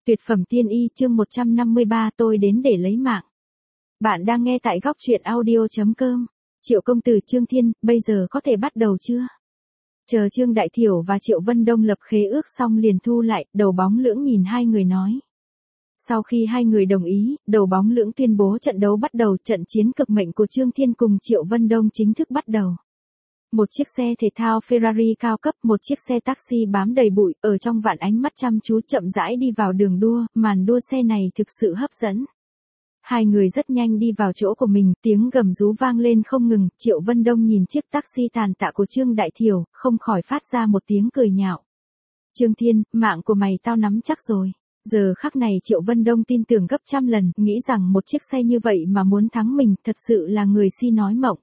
Tuyệt phẩm tiên y chương 153 tôi đến để lấy mạng. Bạn đang nghe tại góc truyện audio.com. Triệu công tử Trương Thiên, bây giờ có thể bắt đầu chưa? Chờ Trương Đại Thiểu và Triệu Vân Đông lập khế ước xong liền thu lại, đầu bóng lưỡng nhìn hai người nói. Sau khi hai người đồng ý, đầu bóng lưỡng tuyên bố trận đấu bắt đầu, trận chiến cực mệnh của Trương Thiên cùng Triệu Vân Đông chính thức bắt đầu. Một chiếc xe thể thao Ferrari cao cấp, một chiếc xe taxi bám đầy bụi, ở trong vạn ánh mắt chăm chú chậm rãi đi vào đường đua, màn đua xe này thực sự hấp dẫn. Hai người rất nhanh đi vào chỗ của mình, tiếng gầm rú vang lên không ngừng, Triệu Vân Đông nhìn chiếc taxi tàn tạ của Trương Đại Thiểu, không khỏi phát ra một tiếng cười nhạo. Trương Thiên, mạng của mày tao nắm chắc rồi. Giờ khắc này Triệu Vân Đông tin tưởng gấp trăm lần, nghĩ rằng một chiếc xe như vậy mà muốn thắng mình, thật sự là người si nói mộng.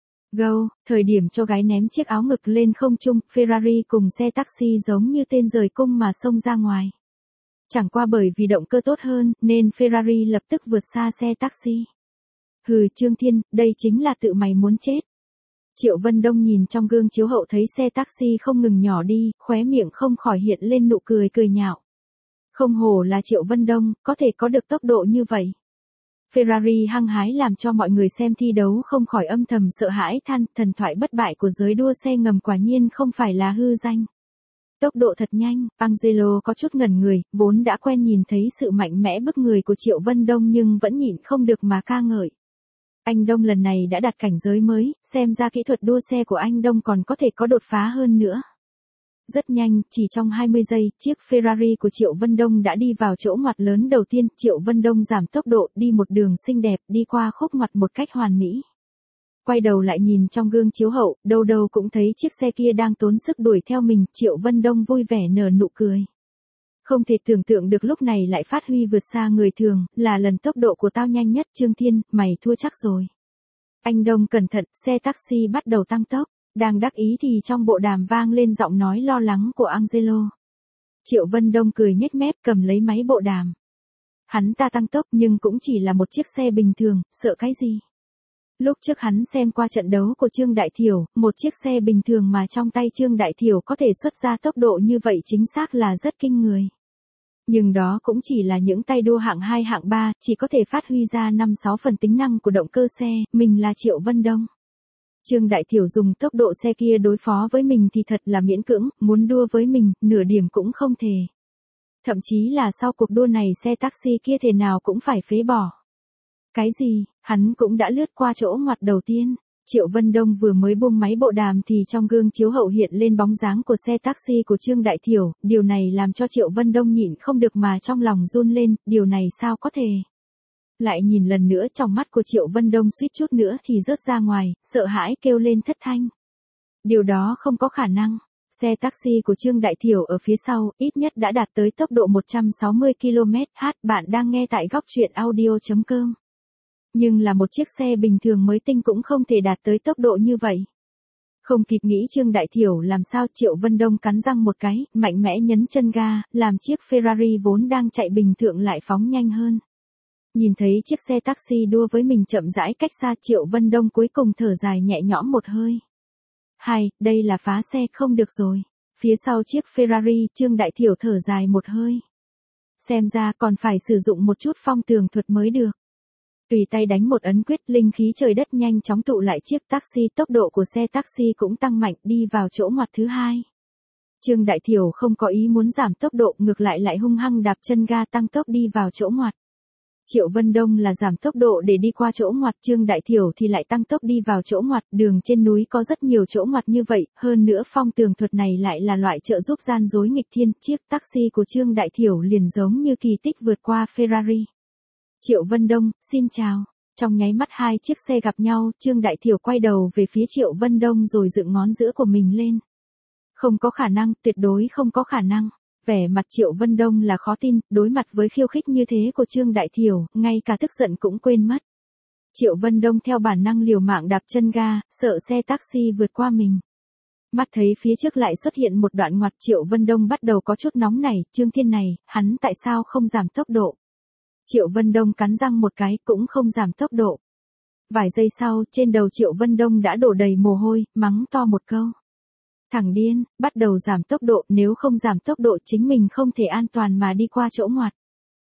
Go, thời điểm cho gái ném chiếc áo ngực lên không trung, Ferrari cùng xe taxi giống như tên rời cung mà xông ra ngoài. Chẳng qua bởi vì động cơ tốt hơn, nên Ferrari lập tức vượt xa xe taxi. Hừ Trương Thiên, đây chính là tự mày muốn chết. Triệu Vân Đông nhìn trong gương chiếu hậu thấy xe taxi không ngừng nhỏ đi, khóe miệng không khỏi hiện lên nụ cười cười nhạo. Không hổ là Triệu Vân Đông, có thể có được tốc độ như vậy. Ferrari hăng hái làm cho mọi người xem thi đấu không khỏi âm thầm sợ hãi than, thần thoại bất bại của giới đua xe ngầm quả nhiên không phải là hư danh. Tốc độ thật nhanh, Angelo có chút ngẩn người, vốn đã quen nhìn thấy sự mạnh mẽ bức người của Triệu Vân Đông nhưng vẫn nhịn không được mà ca ngợi. Anh Đông lần này đã đạt cảnh giới mới, xem ra kỹ thuật đua xe của anh Đông còn có thể có đột phá hơn nữa. Rất nhanh, chỉ trong 20 giây, chiếc Ferrari của Triệu Vân Đông đã đi vào chỗ ngoặt lớn đầu tiên, Triệu Vân Đông giảm tốc độ, đi một đường xinh đẹp, đi qua khúc ngoặt một cách hoàn mỹ. Quay đầu lại nhìn trong gương chiếu hậu, đâu đâu cũng thấy chiếc xe kia đang tốn sức đuổi theo mình, Triệu Vân Đông vui vẻ nở nụ cười. Không thể tưởng tượng được lúc này lại phát huy vượt xa người thường, là lần tốc độ của tao nhanh nhất, Trương Thiên, mày thua chắc rồi. Anh Đông cẩn thận, xe taxi bắt đầu tăng tốc. Đang đắc ý thì trong bộ đàm vang lên giọng nói lo lắng của Angelo. Triệu Vân Đông cười nhếch mép cầm lấy máy bộ đàm. Hắn ta tăng tốc nhưng cũng chỉ là một chiếc xe bình thường, sợ cái gì? Lúc trước hắn xem qua trận đấu của Trương Đại Thiểu, một chiếc xe bình thường mà trong tay Trương Đại Thiểu có thể xuất ra tốc độ như vậy chính xác là rất kinh người. Nhưng đó cũng chỉ là những tay đua hạng 2 hạng 3, chỉ có thể phát huy ra 5-6 phần tính năng của động cơ xe, mình là Triệu Vân Đông. Trương Đại Thiểu dùng tốc độ xe kia đối phó với mình thì thật là miễn cưỡng, muốn đua với mình, nửa điểm cũng không thể. Thậm chí là sau cuộc đua này xe taxi kia thế nào cũng phải phế bỏ. Cái gì, hắn cũng đã lướt qua chỗ ngoặt đầu tiên. Triệu Vân Đông vừa mới buông máy bộ đàm thì trong gương chiếu hậu hiện lên bóng dáng của xe taxi của Trương Đại Thiểu, điều này làm cho Triệu Vân Đông nhịn không được mà trong lòng run lên, điều này sao có thể. Lại nhìn lần nữa trong mắt của Triệu Vân Đông suýt chút nữa thì rớt ra ngoài, sợ hãi kêu lên thất thanh. Điều đó không có khả năng. Xe taxi của Trương Đại Thiểu ở phía sau, ít nhất đã đạt tới tốc độ 160 km/h. Bạn đang nghe tại góc truyện audio.com. Nhưng là một chiếc xe bình thường mới tinh cũng không thể đạt tới tốc độ như vậy. Không kịp nghĩ Trương Đại Thiểu làm sao, Triệu Vân Đông cắn răng một cái, mạnh mẽ nhấn chân ga, làm chiếc Ferrari vốn đang chạy bình thường lại phóng nhanh hơn. Nhìn thấy chiếc xe taxi đua với mình chậm rãi cách xa, Triệu Vân Đông cuối cùng thở dài nhẹ nhõm một hơi. Đây là phá xe không được rồi. Phía sau chiếc Ferrari, Trương Đại Thiểu thở dài một hơi. Xem ra còn phải sử dụng một chút phong tường thuật mới được. Tùy tay đánh một ấn quyết, linh khí trời đất nhanh chóng tụ lại chiếc taxi, tốc độ của xe taxi cũng tăng mạnh, đi vào chỗ ngoặt thứ hai. Trương Đại Thiểu không có ý muốn giảm tốc độ, ngược lại hung hăng đạp chân ga tăng tốc đi vào chỗ ngoặt. Triệu Vân Đông là giảm tốc độ để đi qua chỗ ngoặt, Trương Đại Thiểu thì lại tăng tốc đi vào chỗ ngoặt, đường trên núi có rất nhiều chỗ ngoặt như vậy, hơn nữa phong tường thuật này lại là loại trợ giúp gian dối nghịch thiên, chiếc taxi của Trương Đại Thiểu liền giống như kỳ tích vượt qua Ferrari. Triệu Vân Đông, xin chào. Trong nháy mắt hai chiếc xe gặp nhau, Trương Đại Thiểu quay đầu về phía Triệu Vân Đông rồi dựng ngón giữa của mình lên. Không có khả năng, tuyệt đối không có khả năng. Vẻ mặt Triệu Vân Đông là khó tin, đối mặt với khiêu khích như thế của Trương Đại Thiểu, ngay cả tức giận cũng quên mất. Triệu Vân Đông theo bản năng liều mạng đạp chân ga, sợ xe taxi vượt qua mình. Mắt thấy phía trước lại xuất hiện một đoạn ngoặt, Triệu Vân Đông bắt đầu có chút nóng nảy, Trương Thiên này, hắn tại sao không giảm tốc độ? Triệu Vân Đông cắn răng một cái, cũng không giảm tốc độ. Vài giây sau, trên đầu Triệu Vân Đông đã đổ đầy mồ hôi, mắng to một câu. Thằng điên, bắt đầu giảm tốc độ, nếu không giảm tốc độ chính mình không thể an toàn mà đi qua chỗ ngoặt.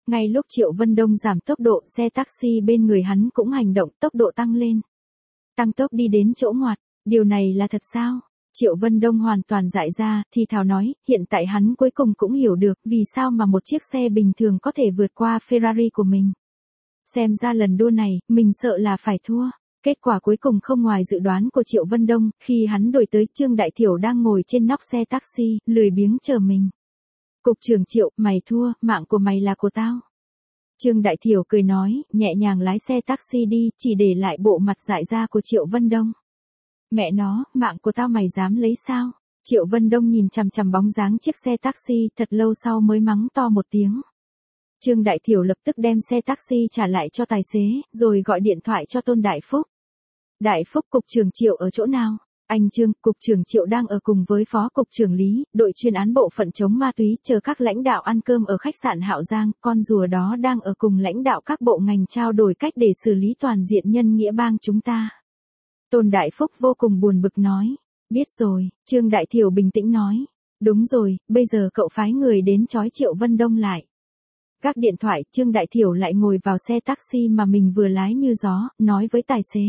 Ngay lúc Triệu Vân Đông giảm tốc độ, xe taxi bên người hắn cũng hành động, tốc độ tăng lên. Tăng tốc đi đến chỗ ngoặt, điều này là thật sao? Triệu Vân Đông hoàn toàn dại ra, thì thào nói, hiện tại hắn cuối cùng cũng hiểu được vì sao mà một chiếc xe bình thường có thể vượt qua Ferrari của mình. Xem ra lần đua này, mình sợ là phải thua. Kết quả cuối cùng không ngoài dự đoán của Triệu Vân Đông, khi hắn đuổi tới Trương Đại Thiểu đang ngồi trên nóc xe taxi, lười biếng chờ mình. Cục trưởng Triệu, mày thua, mạng của mày là của tao. Trương Đại Thiểu cười nói, nhẹ nhàng lái xe taxi đi, chỉ để lại bộ mặt dại ra của Triệu Vân Đông. Mẹ nó, mạng của tao mày dám lấy sao? Triệu Vân Đông nhìn chằm chằm bóng dáng chiếc xe taxi, thật lâu sau mới mắng to một tiếng. Trương Đại Thiểu lập tức đem xe taxi trả lại cho tài xế, rồi gọi điện thoại cho Tôn Đại Phúc. Đại Phúc, cục trưởng Triệu ở chỗ nào? Anh Trương, cục trưởng Triệu đang ở cùng với phó cục trưởng Lý, đội chuyên án bộ phận chống ma túy, chờ các lãnh đạo ăn cơm ở khách sạn Hạo Giang, con rùa đó đang ở cùng lãnh đạo các bộ ngành trao đổi cách để xử lý toàn diện nhân nghĩa bang chúng ta. Tôn Đại Phúc vô cùng buồn bực nói. Biết rồi, Trương Đại Thiểu bình tĩnh nói. Đúng rồi, bây giờ cậu phái người đến trói Triệu Vân Đông lại. Gác điện thoại, Trương Đại Thiểu lại ngồi vào xe taxi mà mình vừa lái như gió, nói với tài xế.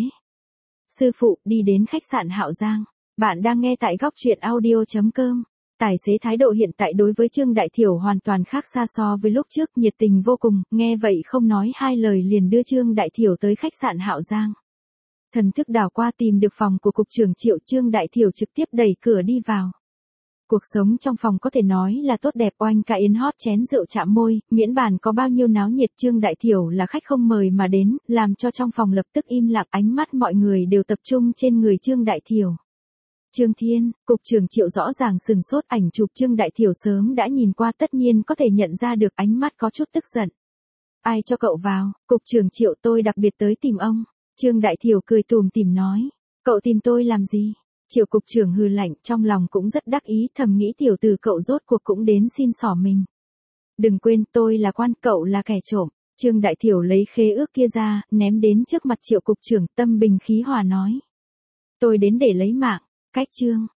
Sư phụ, đi đến khách sạn Hạo Giang. Bạn đang nghe tại góc truyện audio.com. Tài xế thái độ hiện tại đối với Trương Đại Thiểu hoàn toàn khác xa so với lúc trước, nhiệt tình vô cùng, nghe vậy không nói hai lời liền đưa Trương Đại Thiểu tới khách sạn Hạo Giang. Thần thức đảo qua tìm được phòng của cục trưởng Triệu, Trương Đại Thiểu trực tiếp đẩy cửa đi vào. Cuộc sống trong phòng có thể nói là tốt đẹp, oanh ca yến hót chén rượu chạm môi, miễn bàn có bao nhiêu náo nhiệt. Trương Đại Thiểu là khách không mời mà đến, làm cho trong phòng lập tức im lặng, ánh mắt mọi người đều tập trung trên người Trương Đại Thiểu. Trương Thiên, cục trưởng Triệu rõ ràng sừng sốt, ảnh chụp Trương Đại Thiểu sớm đã nhìn qua, tất nhiên có thể nhận ra được, ánh mắt có chút tức giận. Ai cho cậu vào? Cục trưởng Triệu, tôi đặc biệt tới tìm ông. Trương Đại Thiểu cười tủm tỉm nói. Cậu tìm tôi làm gì? Triệu cục trưởng hừ lạnh, trong lòng cũng rất đắc ý, thầm nghĩ tiểu tử cậu rốt cuộc cũng đến xin xỏ mình. Đừng quên, tôi là quan, cậu là kẻ trộm. Trương Đại Thiểu lấy khế ước kia ra, ném đến trước mặt Triệu cục trưởng, tâm bình khí hòa nói. Tôi đến để lấy mạng. Cách Trương,